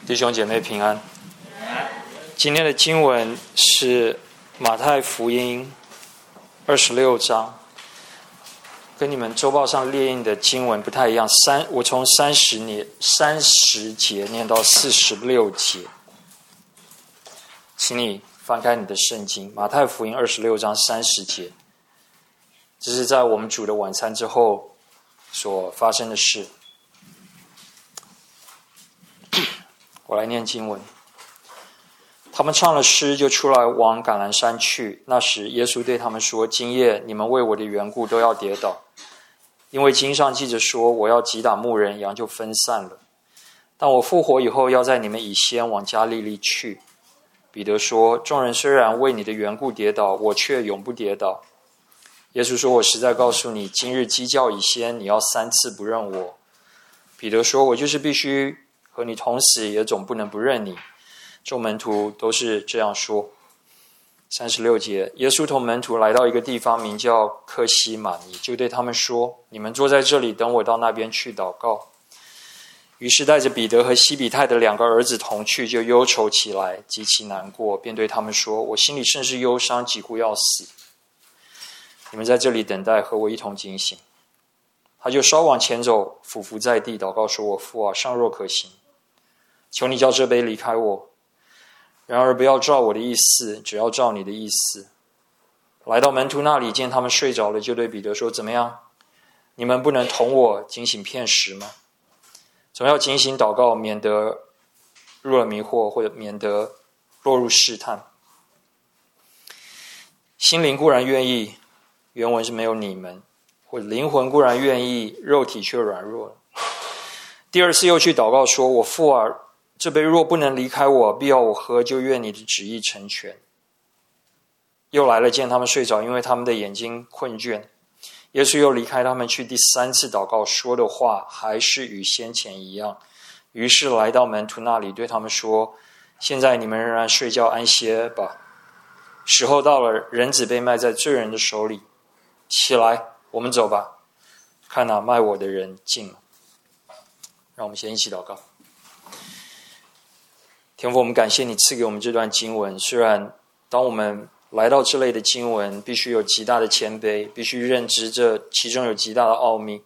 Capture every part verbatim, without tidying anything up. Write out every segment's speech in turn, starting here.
弟兄姐妹平安。今天的经文是马太福音二十六章，跟你们周报上列印的经文不太一样。三，我从三十年三十节念到四十六节，请你翻开你的圣经，马太福音二十六章三十节，这是在我们主的晚餐之后所发生的事。我来念经文。他们唱了诗，就出来往橄榄山去。那时耶稣对他们说，今夜你们为我的缘故都要跌倒，因为经上记着说，我要击打牧人，羊就分散了。但我复活以后，要在你们以先往加利利去。彼得说，众人虽然为你的缘故跌倒，我却永不跌倒。耶稣说，我实在告诉你，今日鸡叫以先，你要三次不认我。彼得说，我就是必须和你同死，也总不能不认你。众门徒都是这样说。三十六节，耶稣同门徒来到一个地方，名叫客西马尼，就对他们说，你们坐在这里，等我到那边去祷告。于是带着彼得和西比泰的两个儿子同去，就忧愁起来，极其难过，便对他们说，我心里甚是忧伤，几乎要死。你们在这里等待，和我一同警醒。他就稍往前走，俯伏在地，祷告说，我父啊，尚若可行，求你叫这杯离开我，然而不要照我的意思，只要照你的意思。来到门徒那里，见他们睡着了，就对彼得说，怎么样？你们不能同我警醒片时吗？总要警醒祷告，免得入了迷惑，或者免得落入试探。心灵固然愿意，原文是没有你们，或者灵魂固然愿意，肉体却软弱了。第二次又去祷告说，我父啊，这杯若不能离开我，必要我喝，就愿你的旨意成全。又来了，见他们睡着，因为他们的眼睛困倦。耶稣又离开他们去第三次祷告，说的话还是与先前一样。于是来到门徒那里，对他们说，现在你们仍然睡觉安歇吧，时候到了，人子被卖在罪人的手里，起来，我们走吧，看哪，卖我的人近了。让我们先一起祷告。天父，我们感谢你赐给我们这段经文，虽然当我们来到这类的经文，必须有极大的谦卑，必须认知这其中有极大的奥秘。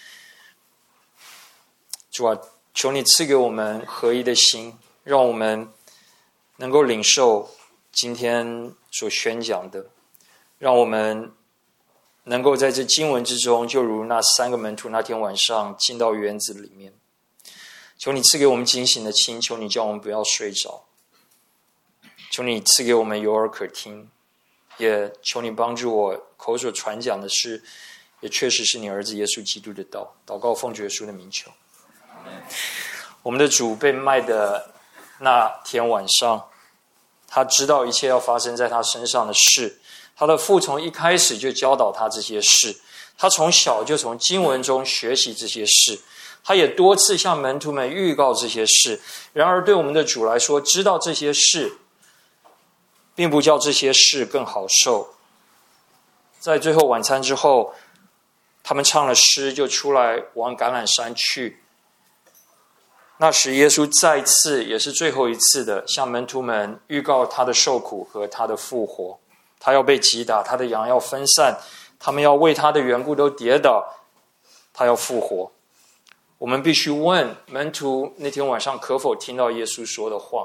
主啊，求你赐给我们合一的心，让我们能够领受今天所宣讲的，让我们能够在这经文之中，就如那三个门徒那天晚上进到园子里面。求你赐给我们警醒的心，求你叫我们不要睡着，求你赐给我们有耳可听，也求你帮助我口所传讲的事，也确实是你儿子耶稣基督的道。祷告奉主耶稣的名求。我们的主被卖的那天晚上，他知道一切要发生在他身上的事，他的父从一开始就教导他这些事，他从小就从经文中学习这些事，他也多次向门徒们预告这些事。然而对我们的主来说，知道这些事并不叫这些事更好受。在最后晚餐之后，他们唱了诗，就出来往橄榄山去。那时耶稣再次，也是最后一次的向门徒们预告他的受苦和他的复活。他要被击打，他的羊要分散，他们要为他的缘故都跌倒，他要复活。我们必须问门徒那天晚上可否听到耶稣说的话？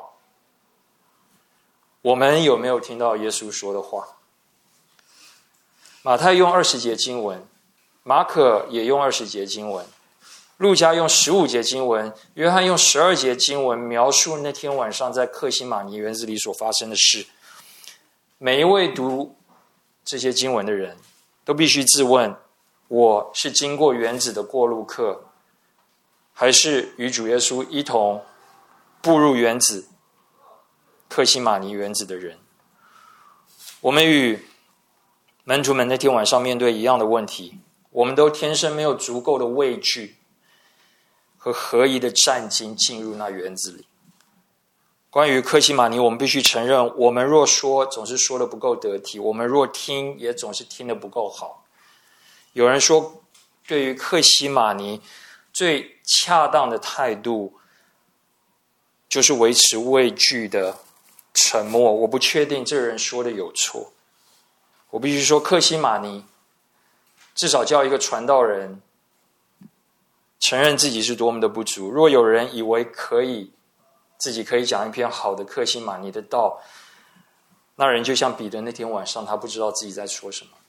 我们有没有听到耶稣说的话？马太用二十节经文，马可也用二十节经文，路加用十五节经文，约翰用十二节经文描述那天晚上在客西马尼园子里所发生的事。每一位读这些经文的人都必须自问，我是经过园子的过路客，还是与主耶稣一同步入园子客西马尼园子的人？我们与门徒们那天晚上面对一样的问题，我们都天生没有足够的畏惧和合宜的战兢进入那园子里。关于客西马尼，我们必须承认，我们若说，总是说的不够得体；我们若听，也总是听得不够好。有人说，对于客西马尼最恰当的态度，就就是维持畏惧的沉默。我不确定这个人说的有错。我必须说，克西马尼至少叫一个传道人承认自己是多么的不足。若有人以为可以自己可以讲一篇好的克西马尼的道，那人就像彼得那天晚上，他不知道自己在说什么。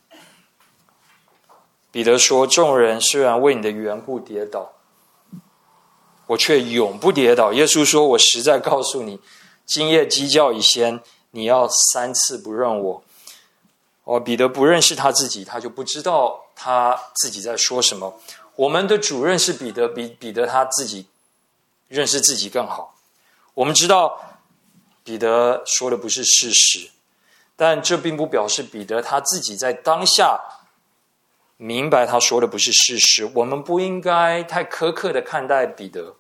彼得说，众人虽然为你的缘故跌倒，我却永不跌倒。耶稣说，我实在告诉你，今夜鸡叫以先，你要三次不认我。哦，彼得不认识他自己，他就不知道他自己在说什么。我们的主认识彼得，比彼得他自己认识自己更好。我们知道彼得说的不是事实，但这并不表示彼得他自己在当下明白他说的不是事实。我们不应该太苛刻的看待彼得，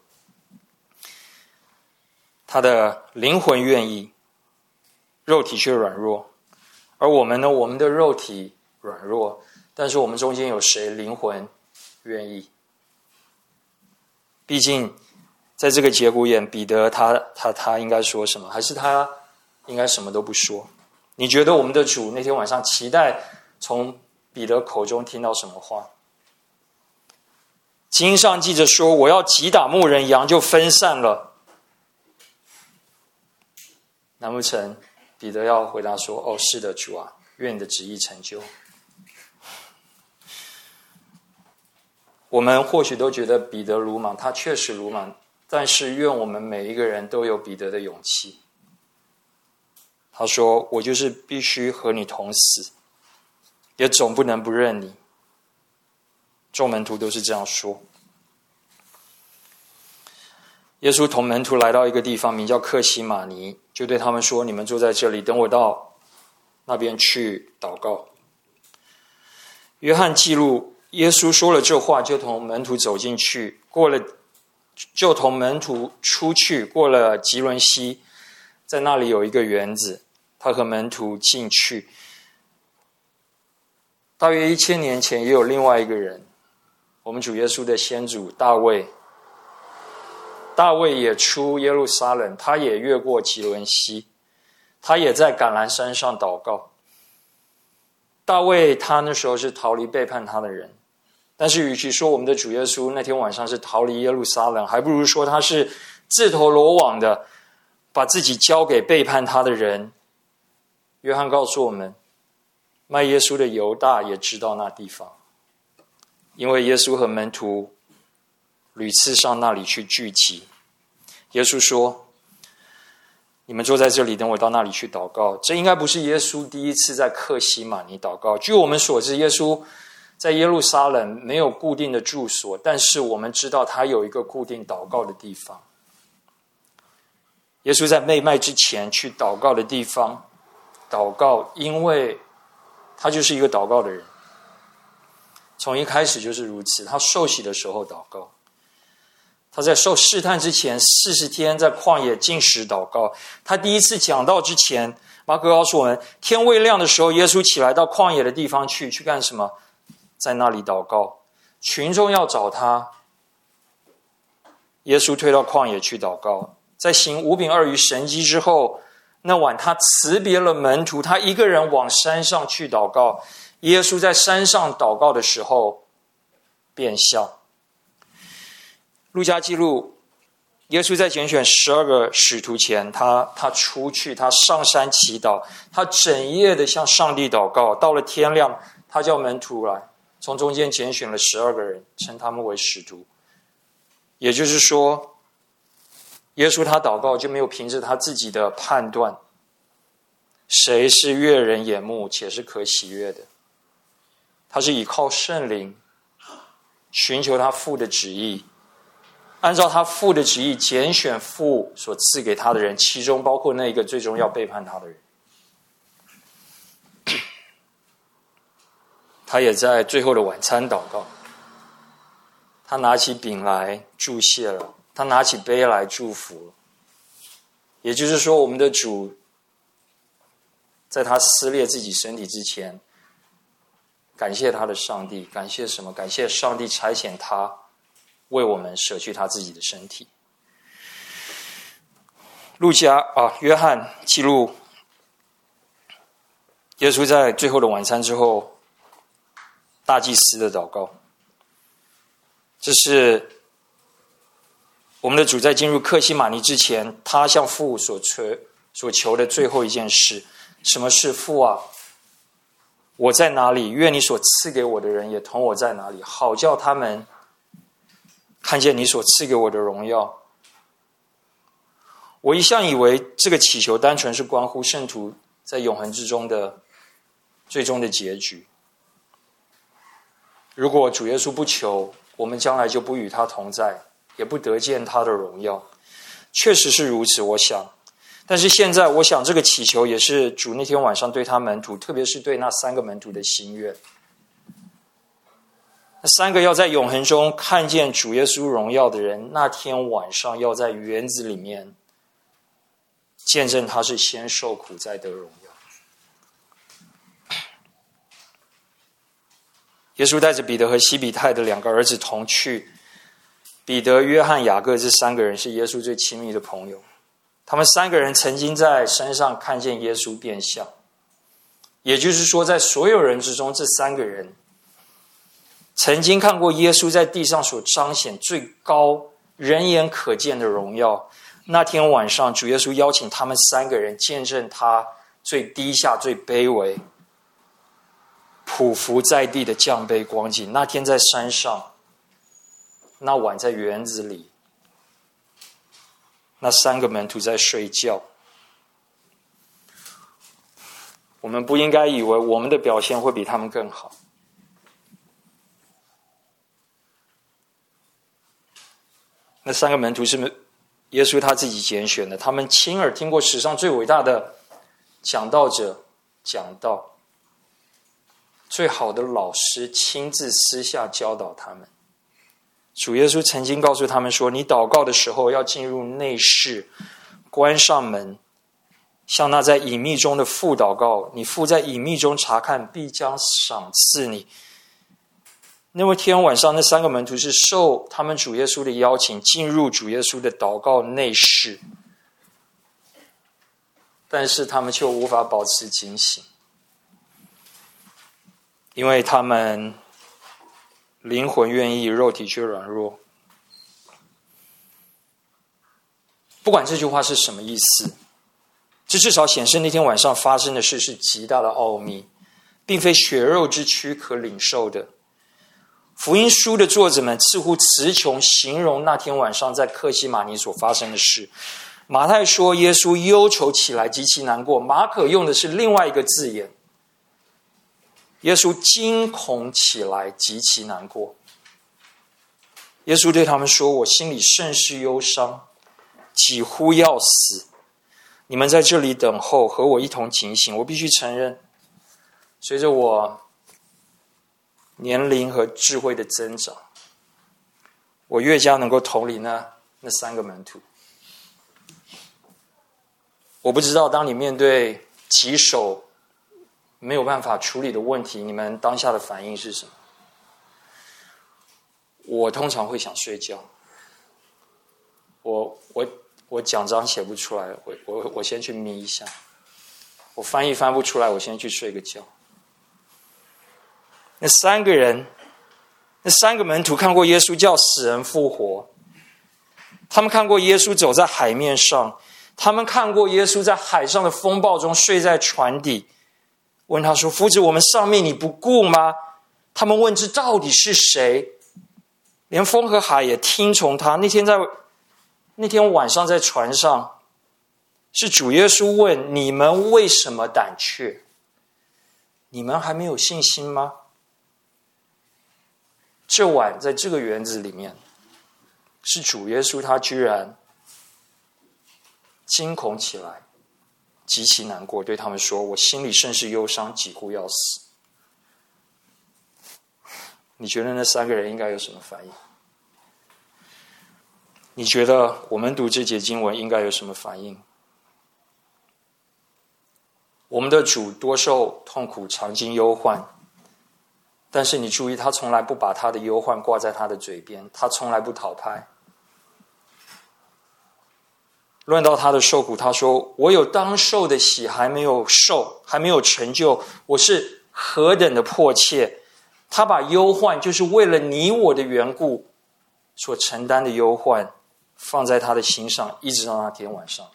他的灵魂愿意，肉体却软弱。而我们呢，我们的肉体软弱，但是我们中间有谁灵魂愿意？毕竟在这个节骨眼，彼得他他他应该说什么？还是他应该什么都不说？你觉得我们的主那天晚上期待从彼得口中听到什么话？经上记着说，我要击打牧人，羊就分散了。难不成彼得要回答说，哦，是的，主啊，愿你的旨意成就。我们或许都觉得彼得鲁莽，他确实鲁莽，但是愿我们每一个人都有彼得的勇气。他说，我就是必须和你同死，也总不能不认你。众门徒都是这样说。耶稣同门徒来到一个地方，名叫客西马尼，就对他们说，你们坐在这里，等我到那边去祷告。约翰记录耶稣说了这话，就同门徒走进去，过了就同门徒出去，过了吉伦西，在那里有一个园子，他和门徒进去。大约一千年前，也有另外一个人，我们主耶稣的先祖大卫。大卫也出耶路撒冷，他也越过吉伦西，他也在橄榄山上祷告。大卫他那时候是逃离背叛他的人，但是与其说我们的主耶稣那天晚上是逃离耶路撒冷，还不如说他是自投罗网的把自己交给背叛他的人。约翰告诉我们，卖耶稣的犹大也知道那地方，因为耶稣和门徒屡次上那里去聚集。耶稣说，你们坐在这里，等我到那里去祷告。这应该不是耶稣第一次在客西马尼祷告。据我们所知，耶稣在耶路撒冷没有固定的住所，但是我们知道他有一个固定祷告的地方。耶稣在被卖之前去祷告的地方祷告，因为他就是一个祷告的人，从一开始就是如此。他受洗的时候祷告，他在受试探之前四十天在旷野禁食祷告。他第一次讲道之前，马可告诉我们，天未亮的时候，耶稣起来到旷野的地方去，去干什么？在那里祷告。群众要找他，耶稣退到旷野去祷告。在行五饼二鱼神迹之后，那晚他辞别了门徒，他一个人往山上去祷告。耶稣在山上祷告的时候变相。路加记录，耶稣在拣选十二个使徒前，他他出去，他上山祈祷，他整夜的向上帝祷告。到了天亮，他叫门徒来，从中间拣选了十二个人，称他们为使徒。也就是说，耶稣他祷告就没有凭着他自己的判断，谁是悦人眼目且是可喜悦的，他是依靠圣灵，寻求他父的旨意，按照他父的旨意拣选父所赐给他的人，其中包括那一个最终要背叛他的人。他也在最后的晚餐祷告，他拿起饼来祝谢了，他拿起杯来祝福了。也就是说，我们的主在他撕裂自己身体之前，感谢他的上帝。感谢什么？感谢上帝差遣他为我们舍去他自己的身体。 路加啊，约翰记录耶稣在最后的晚餐之后，大祭司的祷告。这是我们的主在进入客西马尼之前，他向父所求所求的最后一件事。什么是父啊？我在哪里？愿你所赐给我的人也同我在哪里，好叫他们看见你所赐给我的荣耀。我一向以为这个祈求单纯是关乎圣徒在永恒之中的最终的结局。如果主耶稣不求，我们将来就不与他同在，也不得见他的荣耀。确实是如此，我想。但是现在我想这个祈求也是主那天晚上对他门徒，特别是对那三个门徒的心愿。那三个要在永恒中看见主耶稣荣耀的人，那天晚上要在园子里面见证他是先受苦再得荣耀。耶稣带着彼得和西比泰的两个儿子同去。彼得、约翰、雅各这三个人是耶稣最亲密的朋友。他们三个人曾经在山上看见耶稣变相，也就是说，在所有人之中，这三个人曾经看过耶稣在地上所彰显最高、人眼可见的荣耀。那天晚上，主耶稣邀请他们三个人见证他最低下、最卑微、匍匐在地的降卑光景。那天在山上，那晚在园子里，那三个门徒在睡觉。我们不应该以为我们的表现会比他们更好。那三个门徒是耶稣他自己拣选的，他们亲耳听过史上最伟大的讲道者讲道，最好的老师亲自私下教导他们。主耶稣曾经告诉他们说，你祷告的时候要进入内室，关上门，向那在隐秘中的父祷告，你父在隐秘中查看，必将赏赐你。那天晚上，那三个门徒是受他们主耶稣的邀请，进入主耶稣的祷告内室，但是他们却无法保持警醒，因为他们灵魂愿意，肉体却软弱。不管这句话是什么意思，这至少显示那天晚上发生的事是极大的奥秘，并非血肉之躯可领受的。福音书的作者们似乎词穷形容那天晚上在客西马尼所发生的事。马太说耶稣忧愁起来，极其难过。马可用的是另外一个字眼，耶稣惊恐起来，极其难过。耶稣对他们说，我心里甚是忧伤，几乎要死。你们在这里等候，和我一同警醒。我必须承认，随着我年龄和智慧的增长，我越加能够同理那那三个门徒。我不知道当你面对棘手没有办法处理的问题，你们当下的反应是什么？我通常会想睡觉。我我我奖章写不出来，我我我先去眯一下。我翻译翻不出来，我先去睡个觉。那三个人，那三个门徒看过耶稣叫死人复活，他们看过耶稣走在海面上，他们看过耶稣在海上的风暴中睡在船底，问他说，夫子，我们丧命你不顾吗？他们问这到底是谁？连风和海也听从他。那天在那天晚上在船上，是主耶稣问，你们为什么胆怯？你们还没有信心吗？这晚在这个园子里面，是主耶稣他居然惊恐起来，极其难过，对他们说，我心里甚是忧伤，几乎要死。你觉得那三个人应该有什么反应？你觉得我们读这节经文应该有什么反应？我们的主多受痛苦，常经忧患，但是你注意，他从来不把他的忧患挂在他的嘴边，他从来不讨拍。 论到他的受苦，他说：我有当受的喜还没有受，还没有成就，我是何等的迫切。他把忧患，就是为了你我的缘故所承担的忧患，放在他的心上，一直到那天晚上。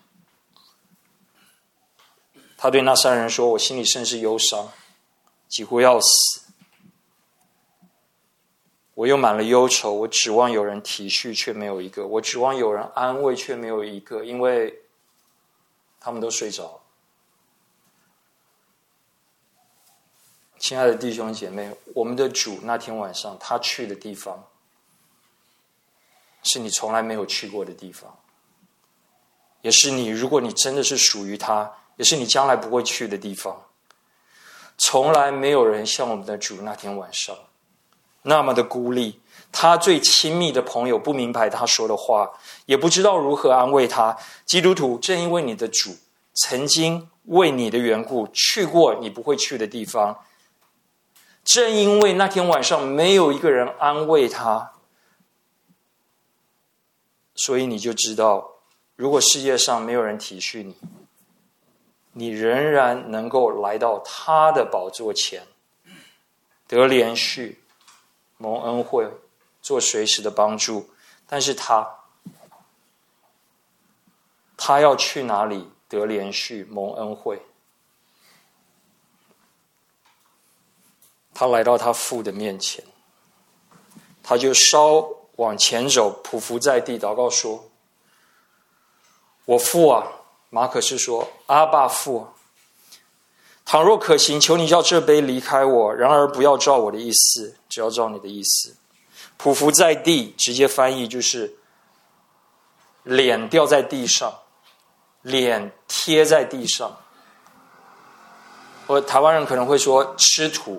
他对那三人说：我心里甚是忧伤，几乎要死。我又满了忧愁，我指望有人体恤，却没有一个；我指望有人安慰，却没有一个，因为他们都睡着了。亲爱的弟兄姐妹，我们的主那天晚上他去的地方，是你从来没有去过的地方，也是你，如果你真的是属于他，也是你将来不会去的地方。从来没有人像我们的主那天晚上那么的孤立，他最亲密的朋友不明白他说的话，也不知道如何安慰他。基督徒，正因为你的主曾经为你的缘故去过你不会去的地方，正因为那天晚上没有一个人安慰他，所以你就知道，如果世界上没有人体恤你，你仍然能够来到他的宝座前，得连续蒙恩惠，做随时的帮助。但是他他要去哪里得连续蒙恩惠？他来到他父的面前，他就稍往前走，匍匐在地，祷告说：我父啊，马可是说阿爸父，倘若可行，求你叫这杯离开我，然而不要照我的意思，只要照你的意思。匍匐在地直接翻译就是脸掉在地上，脸贴在地上。或台湾人可能会说吃土。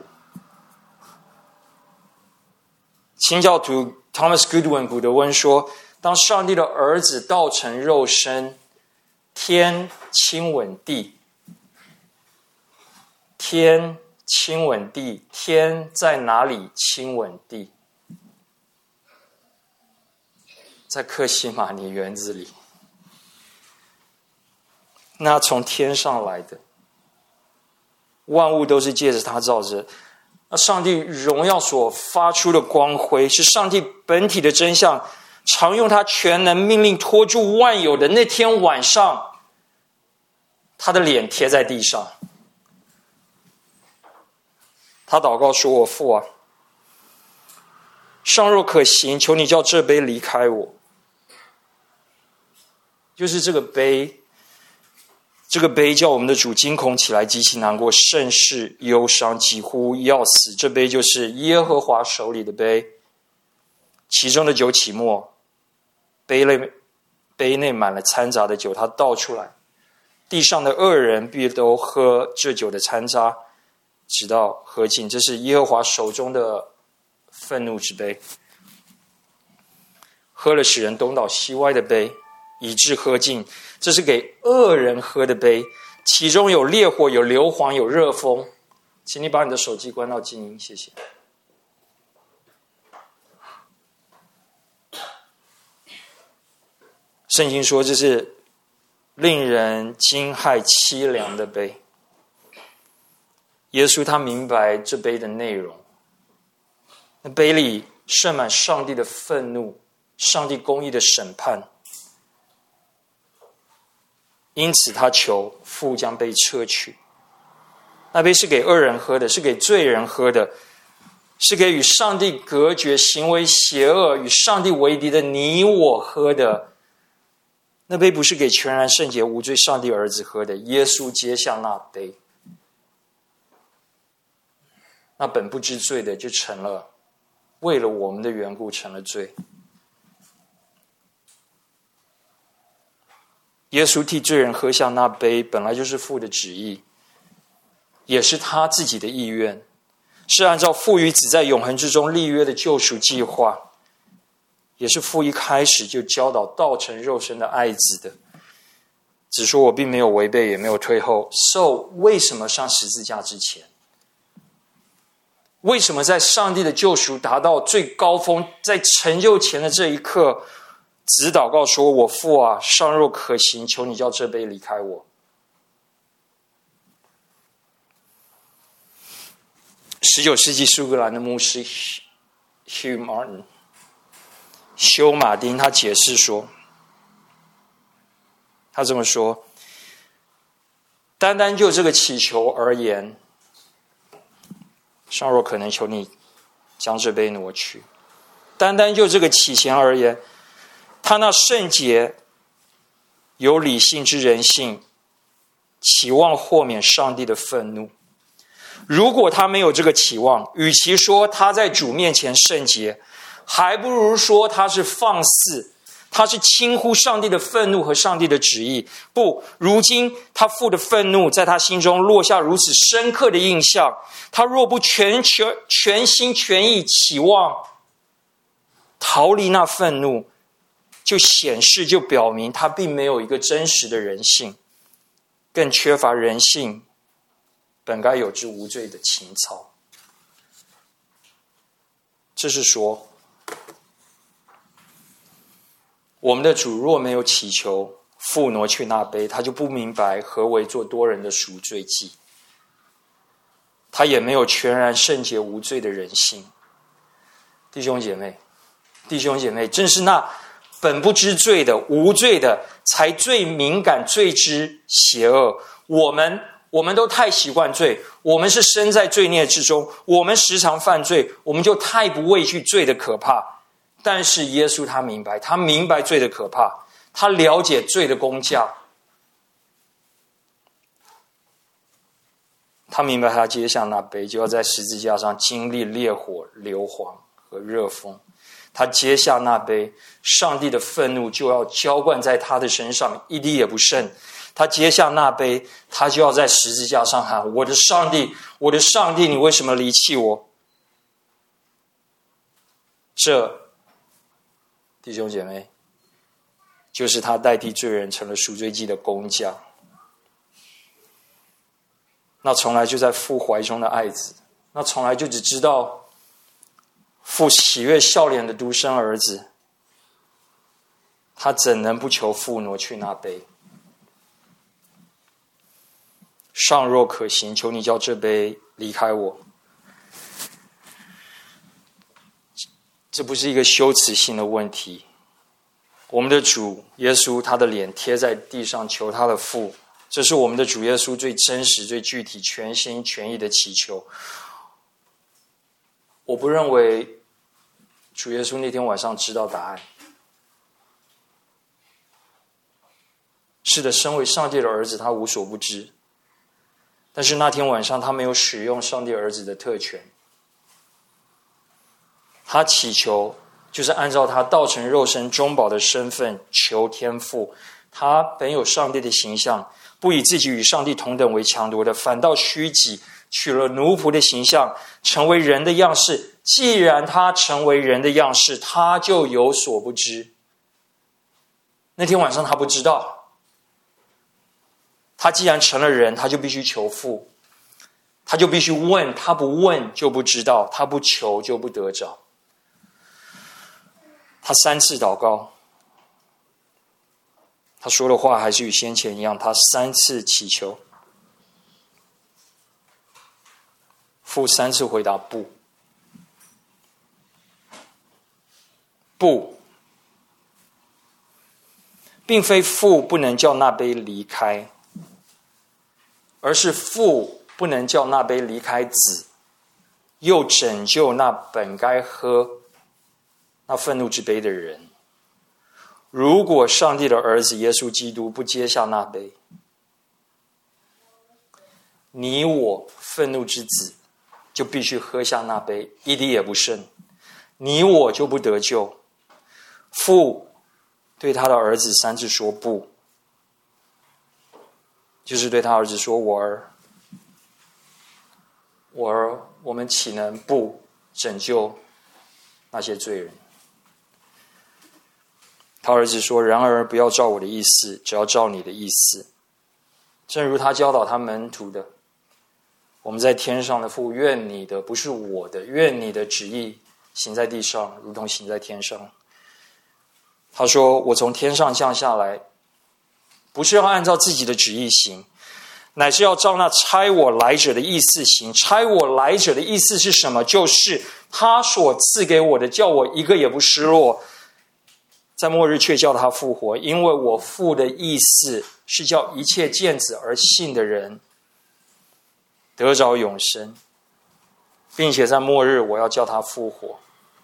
清教徒 Thomas Goodwin 古德温说，当上帝的儿子道成肉身，天亲吻地，天亲吻地，天在哪里亲吻地？在客西马尼园子里。那从天上来的，万物都是借着他造着。那上帝荣耀所发出的光辉，是上帝本体的真相，常用他全能命令托住万有的那天晚上，他的脸贴在地上。他祷告说：我父啊，尚若可行，求你叫这杯离开我。就是这个杯，这个杯叫我们的主惊恐起来，极其难过，甚是忧伤，几乎要死。这杯就是耶和华手里的杯，其中的酒起末，杯内杯内满了掺杂的酒，他倒出来，地上的恶人必都喝这酒的掺杂，直到喝尽。这是耶和华手中的愤怒之杯，喝了使人东倒西歪的杯，以致喝尽。这是给恶人喝的杯，其中有烈火，有硫磺，有热风。请你把你的手机关到静音，谢谢。圣经说这是令人惊骇凄凉的杯。耶稣他明白这杯的内容，那杯里盛满上帝的愤怒，上帝公义的审判。因此他求父将杯撤去。那杯是给恶人喝的，是给罪人喝的，是给与上帝隔绝、行为邪恶、与上帝为敌的你我喝的。那杯不是给全然圣洁无罪上帝儿子喝的。耶稣接下那杯，那本不知罪的就成了，为了我们的缘故成了罪。耶稣替罪人喝下那杯，本来就是父的旨意，也是他自己的意愿，是按照父与子在永恒之中立约的救赎计划，也是父一开始就教导道成肉身的爱子的。只说我并没有违背，也没有退后。So 为什么上十字架之前，为什么在上帝的救赎达到最高峰，在成就前的这一刻， 子祷告说：我父啊，尚若可行，求你叫这杯离开我。十九世纪苏格兰的牧师 Hugh Martin 休马丁他解释说，他这么说：单单就这个祈求而言，尚若可能，求你将这杯挪去。单单就这个祈求而言，他那圣洁有理性之人性，期望豁免上帝的愤怒。如果他没有这个期望，与其说他在主面前圣洁，还不如说他是放肆，他是轻忽上帝的愤怒和上帝的旨意。不，如今他父的愤怒在他心中落下如此深刻的印象，他若不全全全心全意期望逃离那愤怒，就显示就表明他并没有一个真实的人性，更缺乏人性本该有之无罪的情操。这是说，我们的主若没有祈求父挪去那杯，他就不明白何为做多人的赎罪祭，他也没有全然圣洁无罪的人性。弟兄姐妹，弟兄姐妹，正是那本不知罪的、无罪的，才最敏感、最知邪恶。我们我们都太习惯罪，我们是身在罪孽之中，我们时常犯罪，我们就太不畏惧罪的可怕。但是耶稣他明白，他明白罪的可怕，他了解罪的工价，他明白他接下那杯就要在十字架上经历烈火、硫磺和热风。他接下那杯，上帝的愤怒就要浇灌在他的身上，一滴也不剩。他接下那杯，他就要在十字架上喊：我的上帝，我的上帝，你为什么离弃我？这，弟兄姐妹，就是他代替罪人成了赎罪祭的工价。那从来就在父怀中的爱子，那从来就只知道父喜悦笑脸的独生儿子，他怎能不求父挪去那杯？尚若可行，求你叫这杯离开我。这不是一个修辞性的问题。我们的主耶稣，他的脸贴在地上求他的父，这是我们的主耶稣最真实、最具体、全心全意的祈求。我不认为主耶稣那天晚上知道答案。是的，身为上帝的儿子，他无所不知。但是那天晚上他没有使用上帝儿子的特权，他祈求就是按照他道成肉身中保的身份求天父。他本有上帝的形象，不以自己与上帝同等为强夺的，反倒虚己，取了奴仆的形象，成为人的样式。既然他成为人的样式，他就有所不知。那天晚上他不知道，他既然成了人，他就必须求父，他就必须问，他不问就不知道，他不求就不得着。他三次祷告，他说的话还是与先前一样，他三次祈求，父三次回答不，不，并非父不能叫那杯离开，而是父不能叫那杯离开子，又拯救那本该喝那愤怒之杯的人。如果上帝的儿子耶稣基督不接下那杯，你我愤怒之子就必须喝下那杯，一滴也不剩，你我就不得救。父对他的儿子三次说不，就是对他儿子说：我儿，我儿，我们岂能不拯救那些罪人？他儿子说：然而不要照我的意思，只要照你的意思。正如他教导他门徒的，我们在天上的父，愿你的，不是我的，愿你的旨意行在地上，如同行在天上。 他说：“我从天上降下来，不是要按照自己的旨意行，乃是要照那差我来者的意思行。差我来者的意思是什么？就是他所赐给我的，叫我一个也不失落，在末日却叫他复活。因为我父的意思是叫一切见子而信的人得着永生，并且在末日我要叫他复活。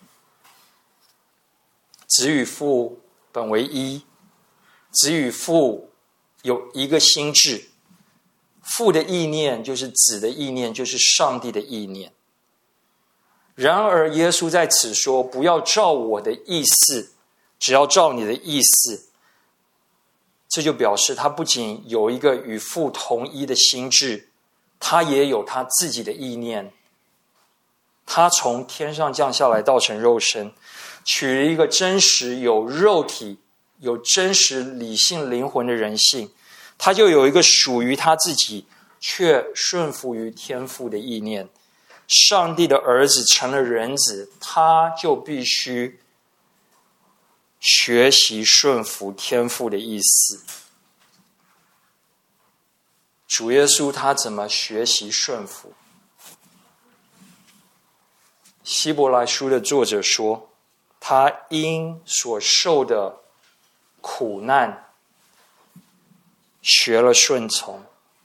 子与父本为一，子与父有一个心志，父的意念就是子的意念，就是上帝的意念。然而耶稣在此说，不要照我的意思，只要照你的意思。这就表示他不仅有一个与父同一的心志，他也有他自己的意念。他从天上降下来，道成肉身，取了一个真实有肉体、有真实理性灵魂的人性，他就有一个属于他自己却顺服于天父的意念。上帝的儿子成了人子，他就必须学习顺服天父的意思。主耶稣他怎么学习顺服？希伯来书的作者说，他因所受的苦难学了顺从。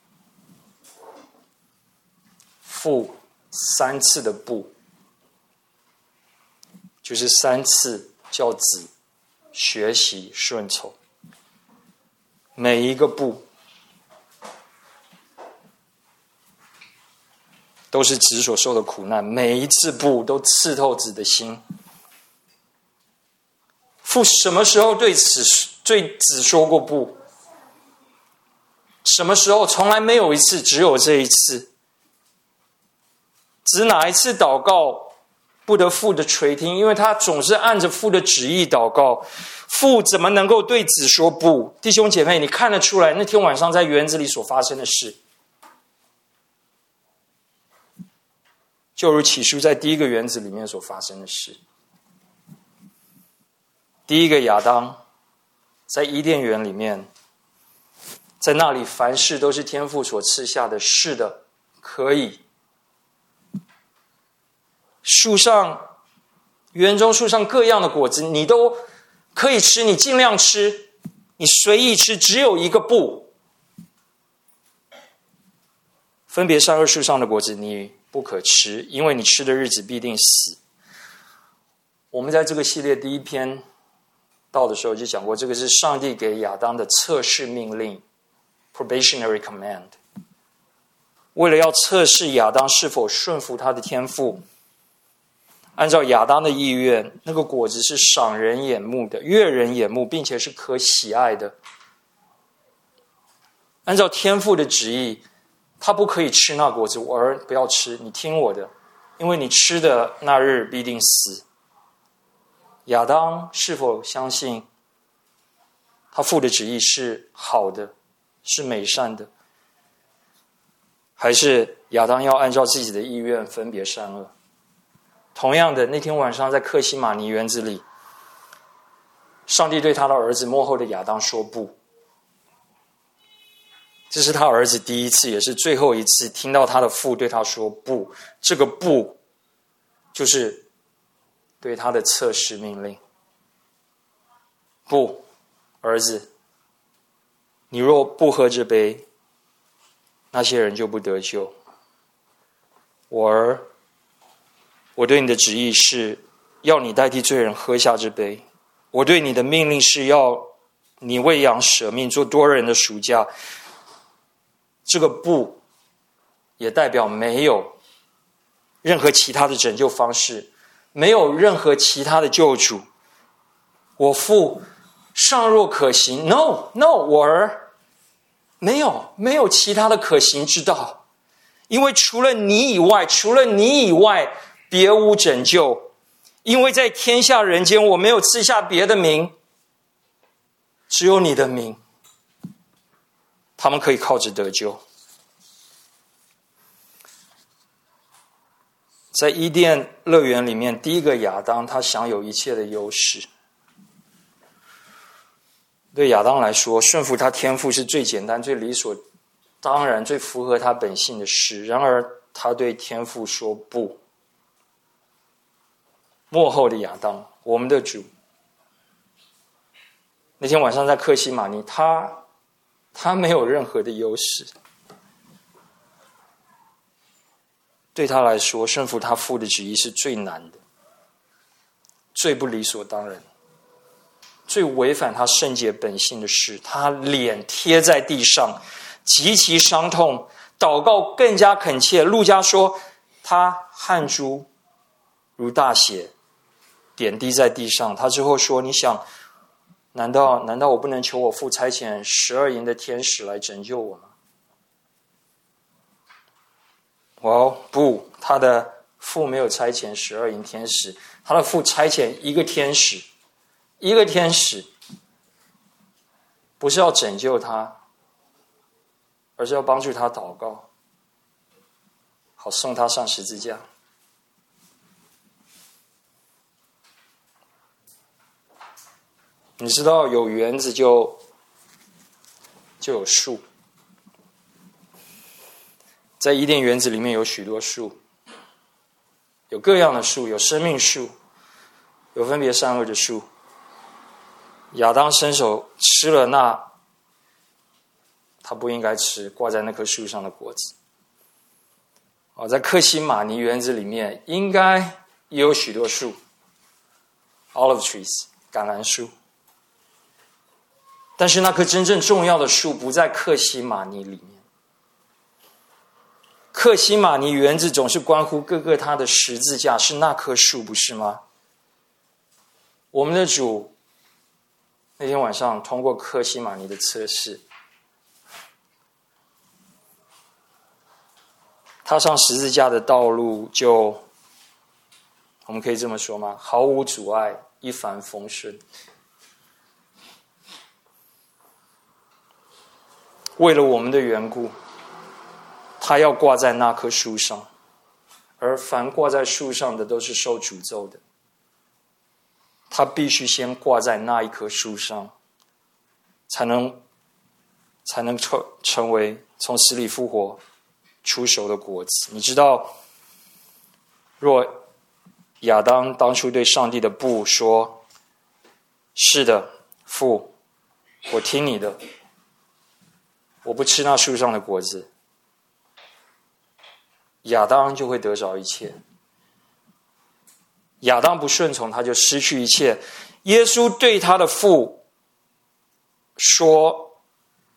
父三次的不，就是三次叫子学习顺从。每一个不都是子所受的苦难，每一次不都刺透子的心。父什么时候对子对子说过不？什么时候？从来没有一次，只有这一次。子哪一次祷告不得父的垂听？因为他总是按着父的旨意祷告。父怎么能够对子说不？弟兄姐妹，你看得出来那天晚上在园子里所发生的事，就如起初在第一个园子里面所发生的事。第一个亚当在伊甸园里面，在那里凡事都是天父所赐下的，是的，可以。树上园中树上各样的果子你都可以吃，你尽量吃，你随意吃，只有一个不，分别善恶树上的果子你不可吃，因为你吃的日子必定死。我们在这个系列第一篇到的时候就讲过，这个是上帝给亚当的测试命令 probationary command， 为了要测试亚当是否顺服他的天父。按照亚当的意愿，那个果子是赏人眼目的，悦人眼目，并且是可喜爱的。按照天父的旨意，他不可以吃那果子，我儿不要吃，你听我的，因为你吃的那日必定死。亚当是否相信他父的旨意是好的，是美善的？还是亚当要按照自己的意愿分别善恶？同样的，那天晚上在客西马尼园子里，上帝对他的儿子末后的亚当说不。这是他儿子第一次也是最后一次听到他的父对他说不。这个不就是对他的测试命令。不，儿子，你若不喝这杯，那些人就不得救。我儿，我对你的旨意是要你代替罪人喝下这杯，我对你的命令是要你为羊舍命，做多人的赎价。这个不也代表没有任何其他的拯救方式，没有任何其他的救主。我父尚若可行， no no 我儿，没有没有其他的可行之道，因为除了你以外，除了你以外别无拯救。因为在天下人间我没有赐下别的名，只有你的名，他们可以靠着得救。在伊甸乐园里面，第一个亚当他享有一切的优势， 对亚当来说，顺服他天父是最简单、最理所当然、最符合他本性的事。然而，他对天父说不。末后的亚当，我们的主，那天晚上在客西马尼，他他没有任何的优势。对他来说，顺服他父的旨意是最难的，最不理所当然，最违反他圣洁本性的事。他脸贴在地上，极其伤痛，祷告更加恳切。路加说，他汗珠如大血点滴在地上。他之后说，你想，难道难道我不能求我父差遣十二营的天使来拯救我吗？哦，不，他的父没有差遣十二营天使，他的父差遣一个天使，一个天使，不是要拯救他，而是要帮助他祷告，好送他上十字架。你知道有园子就就有树，在伊甸园子里面有许多树，有各样的树，有生命树，有分别善恶的树。亚当伸手吃了那他不应该吃挂在那棵树上的果子。哦，在客西马尼园子里面应该也有许多树 ，olive trees 橄榄树。但是那棵真正重要的树不在客西马尼里面。客西马尼园子总是关乎各个他的十字架，是那棵树，不是吗？我们的主那天晚上通过客西马尼的测试，他上十字架的道路就，我们可以这么说吗？毫无阻碍，一帆风顺。为了我们的缘故，他要挂在那棵树上，而凡挂在树上的都是受诅咒的。他必须先挂在那一棵树上，才能才能成成为从死里复活出熟的果子。你知道，若亚当当初对上帝的不说，是的，父，我听你的，我不吃那树上的果子，亚当就会得着一切。亚当不顺从，他就失去一切。耶稣对他的父说，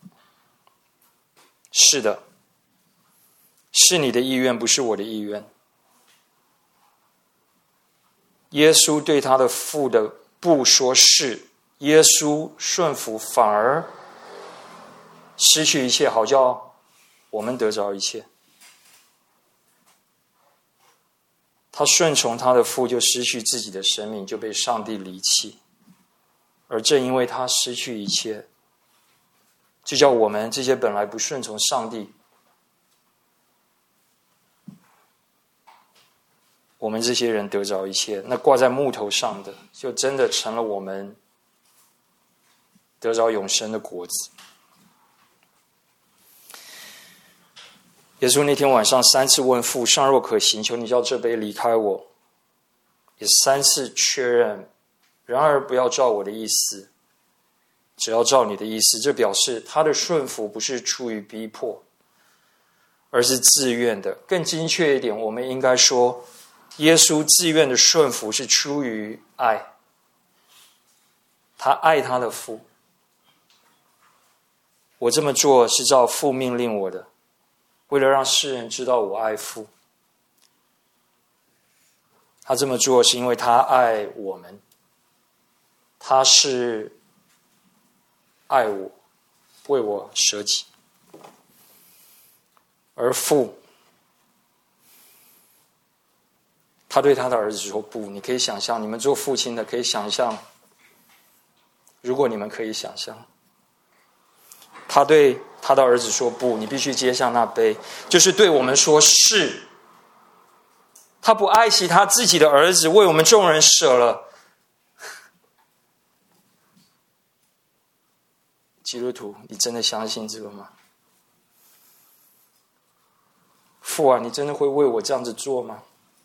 是的，是你的意愿，不是我的意愿。耶稣对他的父的不说是，耶稣顺服，反而失去一切，好叫我们得着一切。他顺从他的父，就失去自己的生命，就被上帝离弃。而正因为他失去一切，就叫我们这些本来不顺从上帝，我们这些人得着一切。那挂在木头上的，就真的成了我们得着永生的果子。耶稣那天晚上三次问父，尚若可行，求你叫这杯离开我，也三次确认，然而不要照我的意思，只要照你的意思。这表示他的顺服不是出于逼迫，而是自愿的。更精确一点，我们应该说，耶稣自愿的顺服是出于爱，他爱他的父。我这么做是照父命令我的，为了让世人知道我爱父。他这么做是因为他爱我们，他是爱我，为我舍己。而父，他对他的儿子说不。你可以想象，你们做父亲的可以想象，如果你们可以想象，他对他的儿子说不，你必须接下那杯，就是对我们说是。他不爱惜他自己的儿子，为我们众人舍了。 基督徒，你真的相信这个吗？父啊，你真的会为我这样子做吗？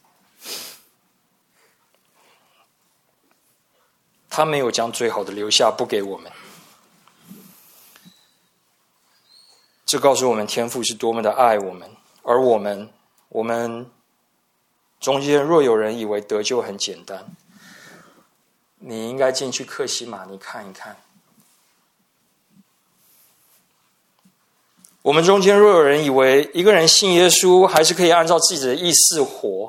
他没有将最好的留下不给我们，这告诉我们天父是多么的爱我们。而我们我们中间若有人以为得救很简单，你应该进去客西马尼看一看。我们中间若有人以为一个人信耶稣还是可以按照自己的意思活，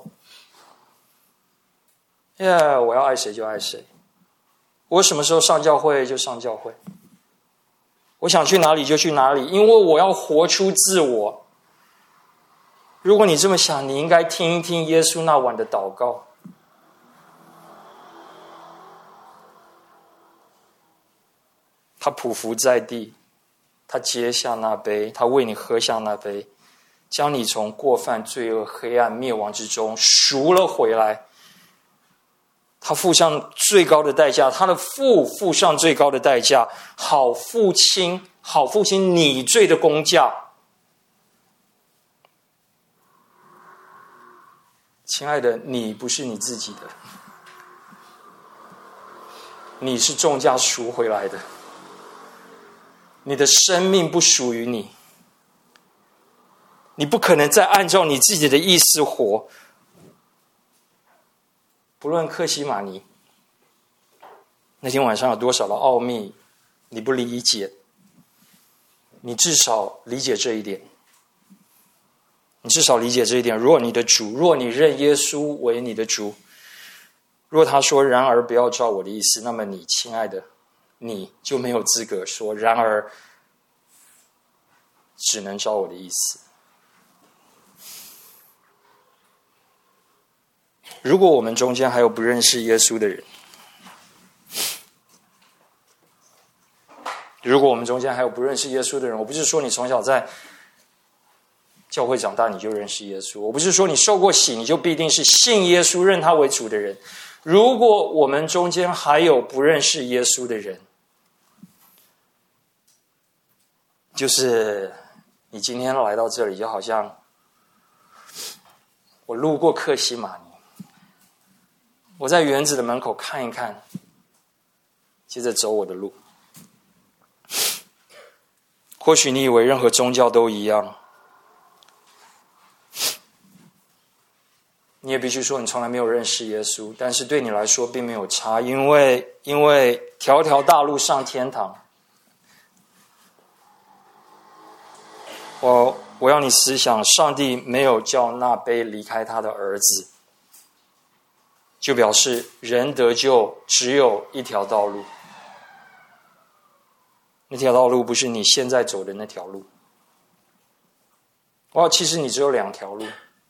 耶、yeah, 我要爱谁就爱谁，我什么时候上教会就上教会，我想去哪里就去哪里，因为我要活出自我。如果你这么想，你应该听一听耶稣那晚的祷告。他匍匐在地，他接下那杯，他为你喝下那杯，将你从过犯、罪恶、黑暗、灭亡之中赎了回来。他付上最高的代价，他的父付上最高的代价，好付清，好付清你罪的工价。亲爱的，你不是你自己的，你是重价赎回来的。你的生命不属于你，你不可能再按照你自己的意思活。不论客西马尼那天晚上有多少的奥秘你不理解，你至少理解这一点。你至少理解这一点，若你的主，若你认耶稣为你的主，若他说然而不要照我的意思，那么你亲爱的，你就没有资格说然而只能照我的意思。如果我们中间还有不认识耶稣的人，如果我们中间还有不认识耶稣的人，我不是说你从小在教会长大你就认识耶稣，我不是说你受过洗你就必定是信耶稣认他为主的人。如果我们中间还有不认识耶稣的人，就是你今天来到这里，就好像我路过客西马尼，我在园子的门口看一看，接着走我的路。或许你以为任何宗教都一样，你也必须说你从来没有认识耶稣，但是对你来说并没有差，因为因为条条大路上天堂。我我要你思想，上帝没有叫那杯离开他的儿子，就表示人得救只有一条道路，那条道路不是你现在走的那条路。哇，其实你只有两条路，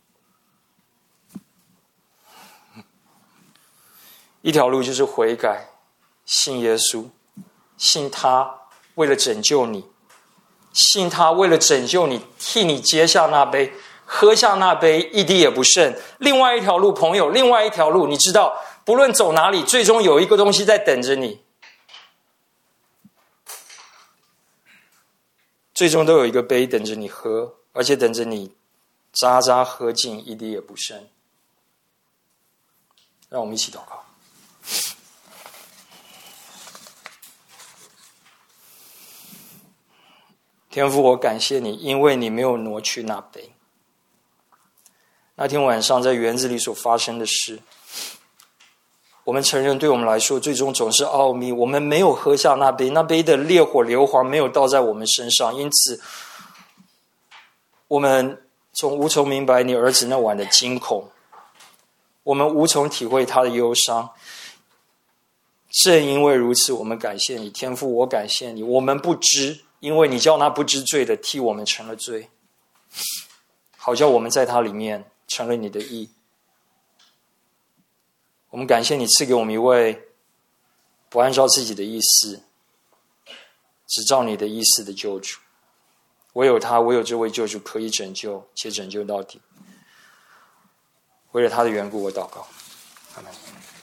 一条路就是悔改，信耶稣，信他为了拯救你，信他为了拯救你，替你接下那杯，喝下那杯，一滴也不剩。另外一条路，朋友，另外一条路，你知道，不论走哪里，最终有一个东西在等着你，最终都有一个杯等着你喝，而且等着你渣渣喝尽，一滴也不剩。让我们一起祷告。天父，我感谢你，因为你没有挪去那杯。那天晚上在园子里所发生的事，我们承认对我们来说最终总是奥秘，我们没有喝下那杯，那杯的烈火硫磺没有倒在我们身上，因此我们从无从明白你儿子那晚的惊恐，我们无从体会他的忧伤。正因为如此，我们感谢你，天父，我感谢你，我们不知，因为你叫那不知罪的替我们成了罪，好叫我们在他里面成了你的义。我们感谢你赐给我们一位不按照自己的意思，只照你的意思的救主。唯有他，唯有这位救主可以拯救，且拯救到底。为了他的缘故，我祷告，阿们。